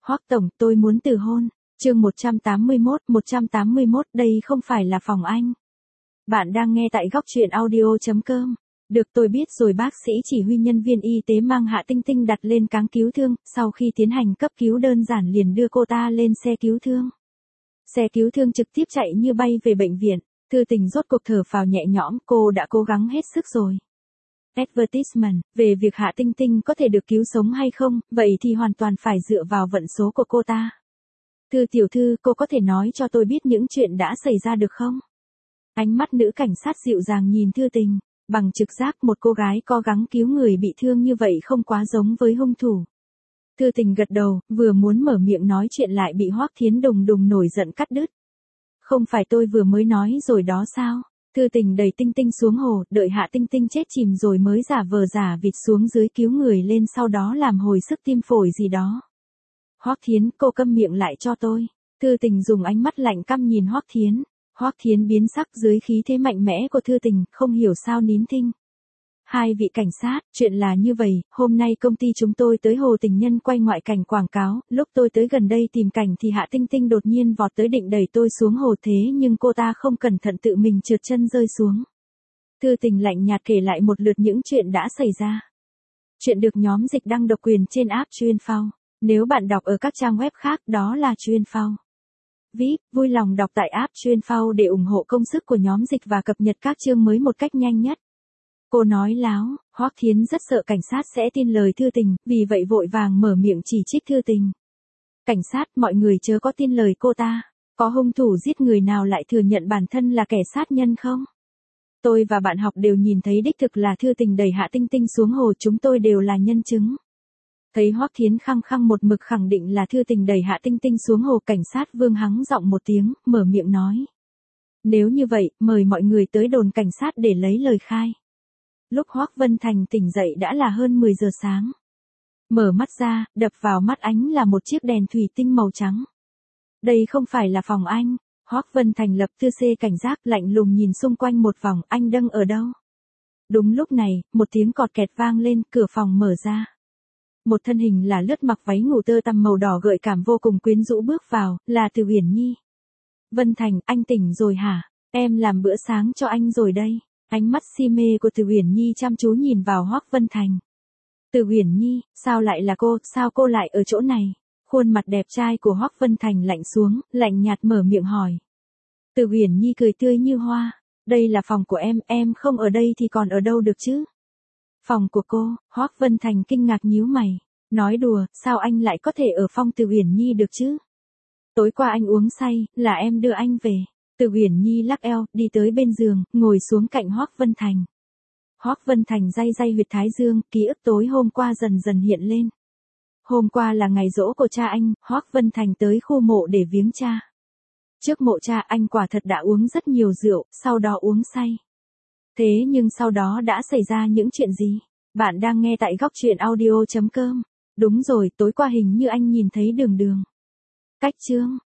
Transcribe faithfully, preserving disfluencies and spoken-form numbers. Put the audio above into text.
Hoắc tổng, tôi muốn từ hôn. Chương một trăm tám mươi mốt, một trăm tám mươi mốt, đây không phải là phòng anh. Bạn đang nghe tại góc truyện audio chấm com. Được, tôi biết rồi. Bác sĩ chỉ huy nhân viên y tế mang Hạ Tinh Tinh đặt lên cáng cứu thương, sau khi tiến hành cấp cứu đơn giản liền đưa cô ta lên xe cứu thương. Xe cứu thương trực tiếp chạy như bay về bệnh viện. Thư Tình rốt cuộc thở phào nhẹ nhõm, cô đã cố gắng hết sức rồi. Advertisement, về việc Hạ Tinh Tinh có thể được cứu sống hay không, vậy thì hoàn toàn phải dựa vào vận số của cô ta. Thư tiểu thư, cô có thể nói cho tôi biết những chuyện đã xảy ra được không? Ánh mắt nữ cảnh sát dịu dàng nhìn Thư Tình, bằng trực giác một cô gái cố gắng cứu người bị thương như vậy không quá giống với hung thủ. Thư Tình gật đầu, vừa muốn mở miệng nói chuyện lại bị Hoắc Thiến đùng đùng nổi giận cắt đứt. Không phải tôi vừa mới nói rồi đó sao? Thư Tình đẩy Tinh Tinh xuống hồ, đợi Hạ Tinh Tinh chết chìm rồi mới giả vờ giả vịt xuống dưới cứu người lên, sau đó làm hồi sức tim phổi gì đó. Hoắc Thiến, cô câm miệng lại cho tôi. Thư Tình dùng ánh mắt lạnh căm nhìn Hoắc Thiến. Hoắc Thiến biến sắc dưới khí thế mạnh mẽ của Thư Tình, không hiểu sao nín thinh. Hai vị cảnh sát, chuyện là như vậy, hôm nay công ty chúng tôi tới Hồ Tình Nhân quay ngoại cảnh quảng cáo, lúc tôi tới gần đây tìm cảnh thì Hạ Tinh Tinh đột nhiên vọt tới định đẩy tôi xuống hồ, thế nhưng cô ta không cẩn thận tự mình trượt chân rơi xuống. Thư Tình lạnh nhạt kể lại một lượt những chuyện đã xảy ra. Chuyện được nhóm dịch đăng độc quyền trên app Chuyên.Phao. Nếu bạn đọc ở các trang web khác đó là Chuyên.Phao. vê i pê, vui lòng đọc tại app Chuyên.Phao để ủng hộ công sức của nhóm dịch và cập nhật các chương mới một cách nhanh nhất. Cô nói láo, Hoắc Thiến rất sợ cảnh sát sẽ tin lời Thư Tình, vì vậy vội vàng mở miệng chỉ trích Thư Tình. Cảnh sát, mọi người chớ có tin lời cô ta. Có hung thủ giết người nào lại thừa nhận bản thân là kẻ sát nhân không? Tôi và bạn học đều nhìn thấy đích thực là Thư Tình đẩy Hạ Tinh Tinh xuống hồ, chúng tôi đều là nhân chứng. Thấy Hoắc Thiến khăng khăng một mực khẳng định là Thư Tình đẩy Hạ Tinh Tinh xuống hồ, cảnh sát Vương hắng giọng một tiếng, mở miệng nói. Nếu như vậy, mời mọi người tới đồn cảnh sát để lấy lời khai. Lúc Hoắc Vân Thành tỉnh dậy đã là hơn mười giờ sáng. Mở mắt ra, đập vào mắt ánh là một chiếc đèn thủy tinh màu trắng. Đây không phải là phòng anh. Hoắc Vân Thành lập tư xê cảnh giác, lạnh lùng nhìn xung quanh một vòng, anh đang ở đâu? Đúng lúc này, một tiếng cọt kẹt vang lên, cửa phòng mở ra. Một thân hình là lướt mặc váy ngủ tơ tằm màu đỏ gợi cảm vô cùng quyến rũ bước vào, là Từ Uyển Nhi. Vân Thành, anh tỉnh rồi hả? Em làm bữa sáng cho anh rồi đây. Ánh mắt si mê của Từ Uyển Nhi chăm chú nhìn vào Hoắc Vân Thành. Từ Uyển Nhi, sao lại là cô, sao cô lại ở chỗ này? Khuôn mặt đẹp trai của Hoắc Vân Thành lạnh xuống, lạnh nhạt mở miệng hỏi. Từ Uyển Nhi cười tươi như hoa, đây là phòng của em, em không ở đây thì còn ở đâu được chứ? Phòng của cô? Hoắc Vân Thành kinh ngạc nhíu mày, nói đùa, sao anh lại có thể ở phòng Từ Uyển Nhi được chứ? Tối qua anh uống say, là em đưa anh về. Từ Uyển Nhi lắc eo, đi tới bên giường, ngồi xuống cạnh Hoắc Vân Thành. Hoắc Vân Thành day day huyệt thái dương, ký ức tối hôm qua dần dần hiện lên. Hôm qua là ngày giỗ của cha anh, Hoắc Vân Thành tới khu mộ để viếng cha. Trước mộ cha anh quả thật đã uống rất nhiều rượu, sau đó uống say. Thế nhưng sau đó đã xảy ra những chuyện gì? Bạn đang nghe tại góc truyện audio chấm com. Đúng rồi, tối qua hình như anh nhìn thấy Đường Đường. Cách chương.